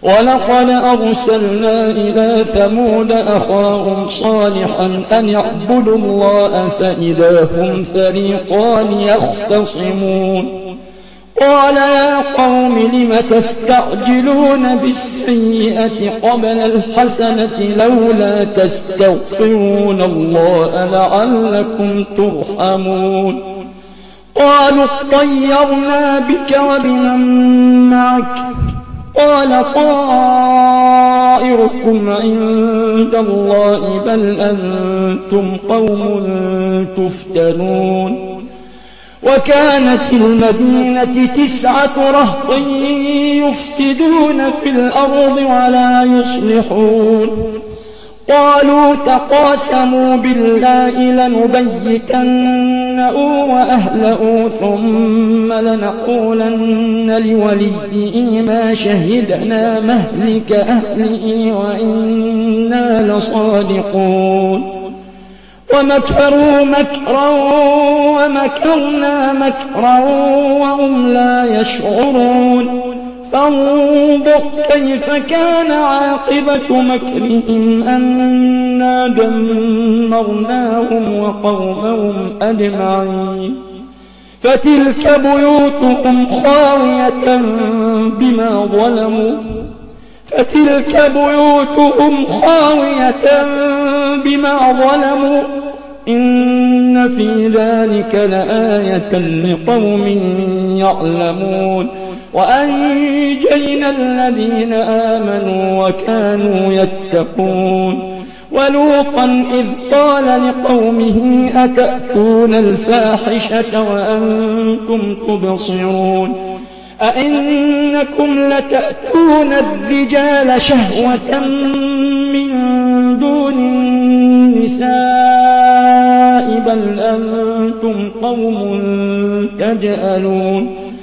ولقد أرسلنا إلى ثمود أخاهم صالحا أن اعبدوا الله فإذا هم فريقان يختصمون قال يا قوم لم تستعجلون بالسيئة قبل الحسنة لولا تستغفرون الله لعلكم ترحمون قالوا اطيرنا بك وبمن معك قال طائركم عند الله بل أنتم قوم تفتنون وكان في المدينة 9 رهط يفسدون في الأرض ولا يصلحون قالوا تقاسموا بالله لنبيتنه وأهله ثم لنقولن لوليه ما شهدنا مهلك أهله وإنا لصادقون ومكروا مكرا ومكرنا مكرا وهم لا يشعرون فانظر كيف كان عاقبة مكرهم أنا دمرناهم وقومهم أجمعين فتلك بيوتهم خاوية بما ظلموا إن في ذلك لآية لقوم يعلمون وأنجينا الذين آمنوا وكانوا يتقون ولوطا إذ قال لقومه أتأتون الفاحشة وأنتم تبصرون أئنكم لتأتون الرجال شهوة من دون النساء بل أنتم قوم تجهلون